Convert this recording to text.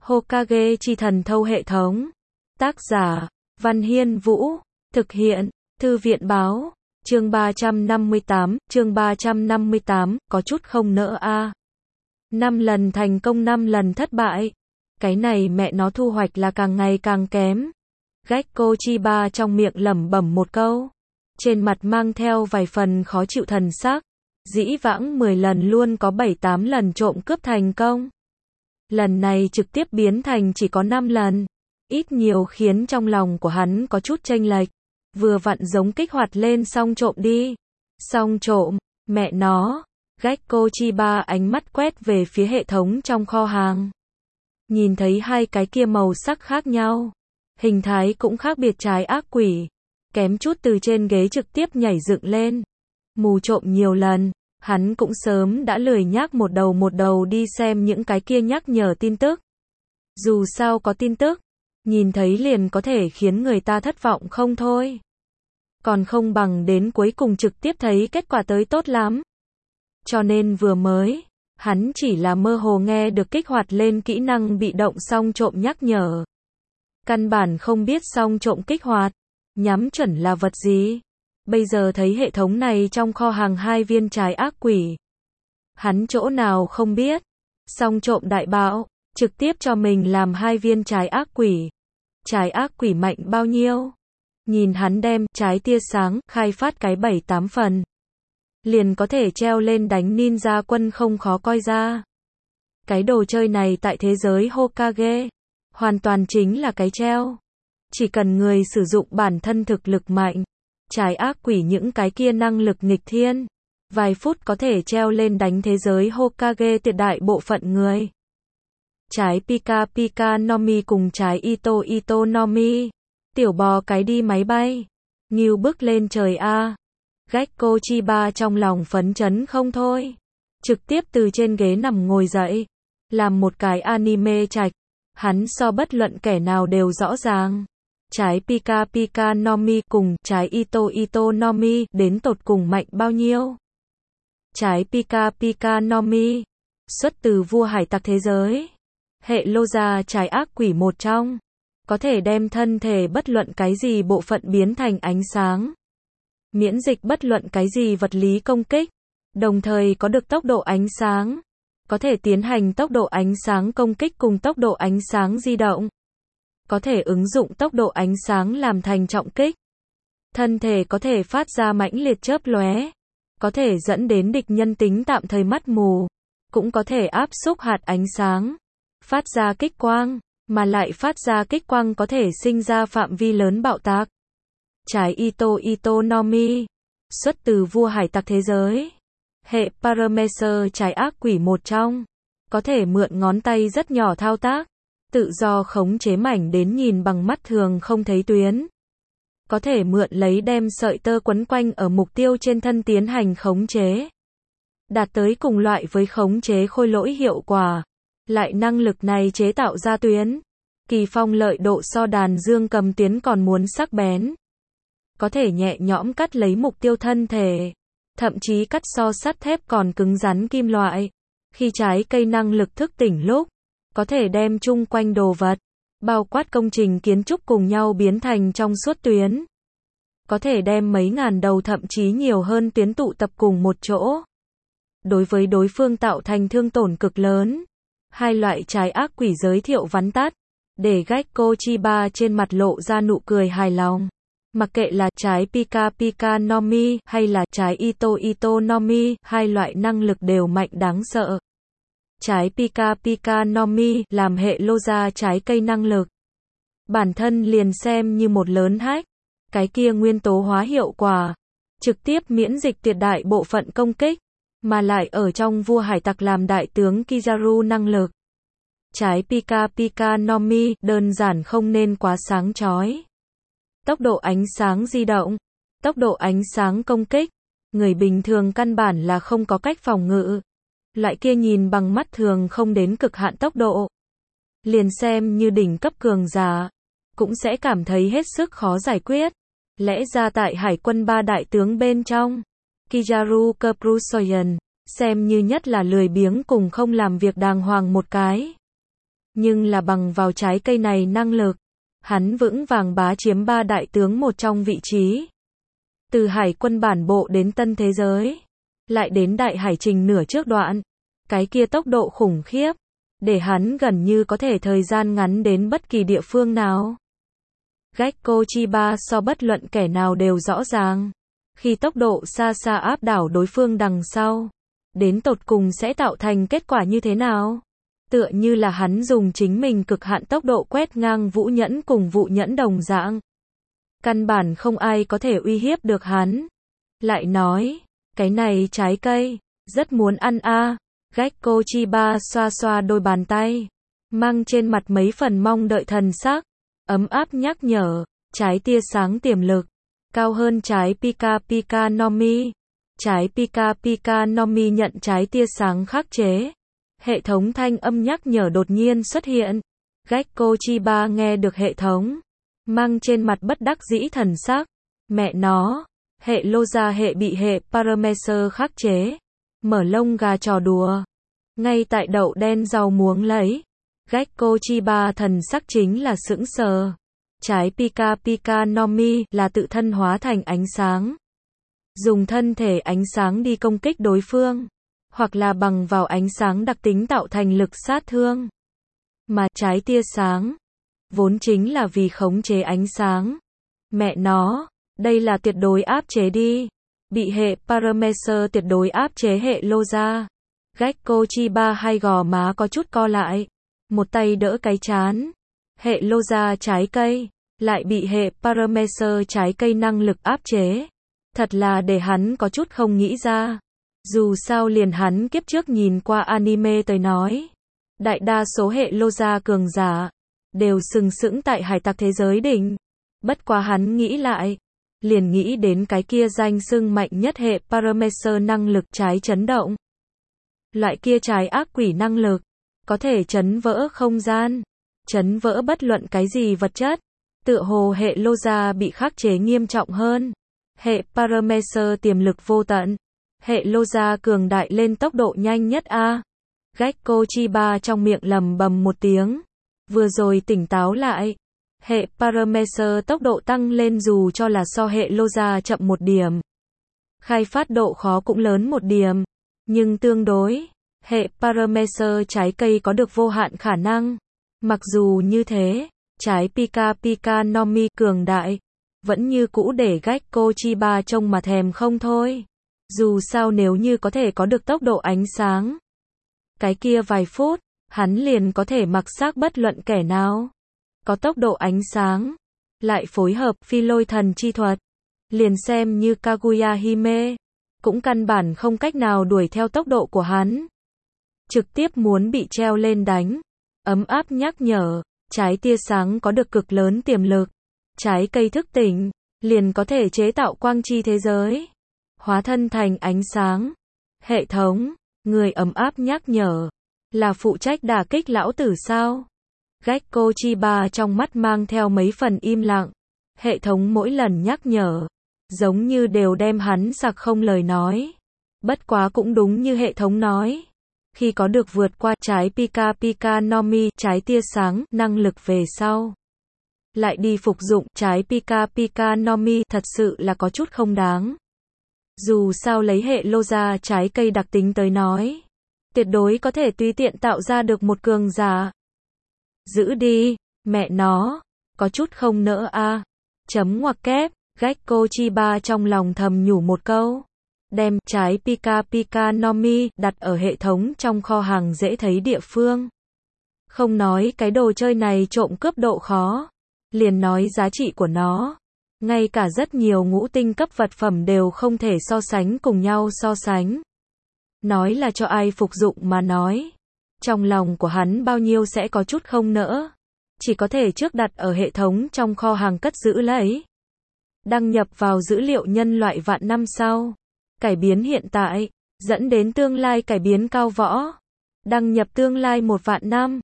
Hokage chi thần thâu hệ thống. Tác giả, Văn Hiên Vũ. Thực hiện, Thư viện Báo. Chương 358, có chút không nỡ a. 5 lần thành công 5 lần thất bại. Cái này mẹ nó thu hoạch là càng ngày càng kém. Gekko Chiba trong miệng lẩm bẩm một câu. Trên mặt mang theo vài phần khó chịu thần sắc. Dĩ vãng 10 lần luôn có 7-8 lần trộm cướp thành công. Lần này trực tiếp biến thành chỉ có 5 lần. Ít nhiều khiến trong lòng của hắn có chút chênh lệch. Vừa vặn giống kích hoạt lên xong trộm đi. Xong trộm, mẹ nó. Gekko Chiba ánh mắt quét về phía hệ thống trong kho hàng. Nhìn thấy hai cái kia màu sắc khác nhau. Hình thái cũng khác biệt trái ác quỷ. Kém chút từ trên ghế trực tiếp nhảy dựng lên. Mù trộm nhiều lần, hắn cũng sớm đã lười nhác một đầu đi xem những cái kia nhắc nhở tin tức. Dù sao có tin tức, nhìn thấy liền có thể khiến người ta thất vọng không thôi. Còn không bằng đến cuối cùng trực tiếp thấy kết quả tới tốt lắm. Cho nên vừa mới, hắn chỉ là mơ hồ nghe được kích hoạt lên kỹ năng bị động xong trộm nhắc nhở. Căn bản không biết xong trộm kích hoạt, nhắm chuẩn là vật gì. Bây giờ thấy hệ thống này trong kho hàng 2 viên trái ác quỷ. Hắn chỗ nào không biết. Xong trộm đại bạo, trực tiếp cho mình làm 2 viên trái ác quỷ. Trái ác quỷ mạnh bao nhiêu? Nhìn hắn đem trái tia sáng khai phát cái 7-8 phần. Liền có thể treo lên đánh ninja quân không khó coi ra. Cái đồ chơi này tại thế giới Hokage, hoàn toàn chính là cái treo. Chỉ cần người sử dụng bản thân thực lực mạnh. Trái ác quỷ những cái kia năng lực nghịch thiên. Vài phút có thể treo lên đánh thế giới Hokage tuyệt đại bộ phận người. Trái Pika Pika Nomi cùng trái Ito Ito Nomi. Tiểu bò cái đi máy bay. Nghiêu bước lên trời a. Gekko Chiba trong lòng phấn chấn không thôi. Trực tiếp từ trên ghế nằm ngồi dậy. Làm một cái anime chạch. Hắn so bất luận kẻ nào đều rõ ràng. Trái Pika Pika Nomi cùng trái Ito Ito Nomi đến tột cùng mạnh bao nhiêu? Trái Pika Pika Nomi xuất từ vua hải tặc thế giới. Hệ lô gia trái ác quỷ một trong. Có thể đem thân thể bất luận cái gì bộ phận biến thành ánh sáng. Miễn dịch bất luận cái gì vật lý công kích. Đồng thời có được tốc độ ánh sáng. Có thể tiến hành tốc độ ánh sáng công kích cùng tốc độ ánh sáng di động. Có thể ứng dụng tốc độ ánh sáng làm thành trọng kích. Thân thể có thể phát ra mãnh liệt chớp lóe. Có thể dẫn đến địch nhân tính tạm thời mắt mù. Cũng có thể áp xúc hạt ánh sáng. Phát ra kích quang. Mà lại phát ra kích quang có thể sinh ra phạm vi lớn bạo tạc. Trái Ito Ito Nomi xuất từ vua hải tặc thế giới. Hệ Paramecer trái ác quỷ một trong. Có thể mượn ngón tay rất nhỏ thao tác. Tự do khống chế mảnh đến nhìn bằng mắt thường không thấy tuyến. Có thể mượn lấy đem sợi tơ quấn quanh ở mục tiêu trên thân tiến hành khống chế. Đạt tới cùng loại với khống chế khôi lỗi hiệu quả. Lại năng lực này chế tạo ra tuyến. Kỳ phong lợi độ so đàn dương cầm tuyến còn muốn sắc bén. Có thể nhẹ nhõm cắt lấy mục tiêu thân thể. Thậm chí cắt so sắt thép còn cứng rắn kim loại. Khi trái cây năng lực thức tỉnh lúc. Có thể đem chung quanh đồ vật, bao quát công trình kiến trúc cùng nhau biến thành trong suốt tuyến. Có thể đem mấy ngàn đầu thậm chí nhiều hơn tuyến tụ tập cùng một chỗ. Đối với đối phương tạo thành thương tổn cực lớn. Hai loại trái ác quỷ giới thiệu vắn tắt. Để Gekko Chiba trên mặt lộ ra nụ cười hài lòng. Mặc kệ là trái Pika Pika Nomi hay là trái Ito Ito Nomi, hai loại năng lực đều mạnh đáng sợ. Trái Pika Pika Nomi làm hệ lô gia trái cây năng lực. Bản thân liền xem như một lớn hack. Cái kia nguyên tố hóa hiệu quả. Trực tiếp miễn dịch tuyệt đại bộ phận công kích. Mà lại ở trong vua hải tặc làm đại tướng Kizaru năng lực. Trái Pika Pika Nomi đơn giản không nên quá sáng chói. Tốc độ ánh sáng di động. Tốc độ ánh sáng công kích. Người bình thường căn bản là không có cách phòng ngự. Loại kia nhìn bằng mắt thường không đến cực hạn tốc độ. Liền xem như đỉnh cấp cường giả. Cũng sẽ cảm thấy hết sức khó giải quyết. Lẽ ra tại hải quân 3 đại tướng bên trong. Kizaru Kaprusoyan. Xem như nhất là lười biếng cùng không làm việc đàng hoàng một cái. Nhưng là bằng vào trái cây này năng lực, hắn vững vàng bá chiếm 3 đại tướng một trong vị trí. Từ hải quân bản bộ đến tân thế giới, lại đến đại hải trình nửa trước đoạn. Cái kia tốc độ khủng khiếp, để hắn gần như có thể thời gian ngắn đến bất kỳ địa phương nào. Gekko Chiba so bất luận kẻ nào đều rõ ràng. Khi tốc độ xa xa áp đảo đối phương đằng sau, đến tột cùng sẽ tạo thành kết quả như thế nào? Tựa như là hắn dùng chính mình cực hạn tốc độ quét ngang Vũ Nhẫn cùng Vũ Nhẫn đồng dạng. Căn bản không ai có thể uy hiếp được hắn. Lại nói, cái này trái cây, rất muốn ăn a. Gekko Chiba xoa xoa đôi bàn tay, mang trên mặt mấy phần mong đợi thần sắc, ấm áp nhắc nhở, trái tia sáng tiềm lực, cao hơn trái Pika Pika Nomi. Trái Pika Pika Nomi nhận trái tia sáng khắc chế. Hệ thống thanh âm nhắc nhở đột nhiên xuất hiện. Gekko Chiba nghe được hệ thống, mang trên mặt bất đắc dĩ thần sắc. Mẹ nó, hệ Loza hệ bị hệ Paramecer khắc chế. Mở lông gà trò đùa. Ngay tại đậu đen rau muống lấy. Gekko Chiba thần sắc chính là sững sờ. Trái Pika Pika Nomi là tự thân hóa thành ánh sáng. Dùng thân thể ánh sáng đi công kích đối phương. Hoặc là bằng vào ánh sáng đặc tính tạo thành lực sát thương. Mà trái tia sáng, vốn chính là vì khống chế ánh sáng. Mẹ nó, đây là tuyệt đối áp chế đi. Bị hệ Paramecer tuyệt đối áp chế hệ Loza. Gekko Chiba hai gò má có chút co lại. Một tay đỡ cái trán. Hệ Loza trái cây, lại bị hệ Paramecer trái cây năng lực áp chế. Thật là để hắn có chút không nghĩ ra. Dù sao liền hắn kiếp trước nhìn qua anime tới nói. Đại đa số hệ Loza cường giả, đều sừng sững tại hải tặc thế giới đỉnh. Bất quá hắn nghĩ lại, liền nghĩ đến cái kia danh xưng mạnh nhất hệ Paramecer năng lực trái chấn động. Loại kia trái ác quỷ năng lực, có thể chấn vỡ không gian, chấn vỡ bất luận cái gì vật chất. Tựa hồ hệ Loza bị khắc chế nghiêm trọng hơn. Hệ Paramecer tiềm lực vô tận. Hệ Loza cường đại lên tốc độ nhanh nhất a. Gekko Chiba trong miệng lầm bầm một tiếng. Vừa rồi tỉnh táo lại. Hệ Paramecer tốc độ tăng lên dù cho là so hệ Loza chậm một điểm. Khai phát độ khó cũng lớn một điểm. Nhưng tương đối, hệ Paramecer trái cây có được vô hạn khả năng. Mặc dù như thế, trái Pika Pika Nomi cường đại, vẫn như cũ để Gekko Chiba trông mà thèm không thôi. Dù sao nếu như có thể có được tốc độ ánh sáng, cái kia vài phút, hắn liền có thể mặc xác bất luận kẻ nào. Có tốc độ ánh sáng, lại phối hợp phi lôi thần chi thuật, liền xem như Kaguya Hime, cũng căn bản không cách nào đuổi theo tốc độ của hắn. Trực tiếp muốn bị treo lên đánh. Ấm áp nhắc nhở, trái tia sáng có được cực lớn tiềm lực. Trái cây thức tỉnh, liền có thể chế tạo quang chi thế giới. Hóa thân thành ánh sáng. Hệ thống, người ấm áp nhắc nhở, là phụ trách đả kích lão tử sao? Gekko Chiba trong mắt mang theo mấy phần im lặng. Hệ thống mỗi lần nhắc nhở, giống như đều đem hắn sặc không lời nói. Bất quá cũng đúng như hệ thống nói. Khi có được vượt qua trái Pika Pika Nomi, trái tia sáng, năng lực về sau, lại đi phục dụng trái Pika Pika Nomi thật sự là có chút không đáng. Dù sao lấy hệ Loza trái cây đặc tính tới nói, tuyệt đối có thể tùy tiện tạo ra được một cường giả. Giữ đi, mẹ nó, có chút không nỡ a. Chấm ngoặc kép, Gekko Chiba trong lòng thầm nhủ một câu. Đem trái Pika Pika Nomi đặt ở hệ thống trong kho hàng dễ thấy địa phương. Không nói cái đồ chơi này trộm cướp độ khó, liền nói giá trị của nó. Ngay cả rất nhiều ngũ tinh cấp vật phẩm đều không thể so sánh cùng nhau so sánh. Nói là cho ai phục dụng mà nói. Trong lòng của hắn bao nhiêu sẽ có chút không nỡ. Chỉ có thể trước đặt ở hệ thống trong kho hàng cất giữ lấy. Đăng nhập vào dữ liệu nhân loại vạn năm sau. Cải biến hiện tại, dẫn đến tương lai cải biến cao võ. Đăng nhập tương lai 1 vạn năm.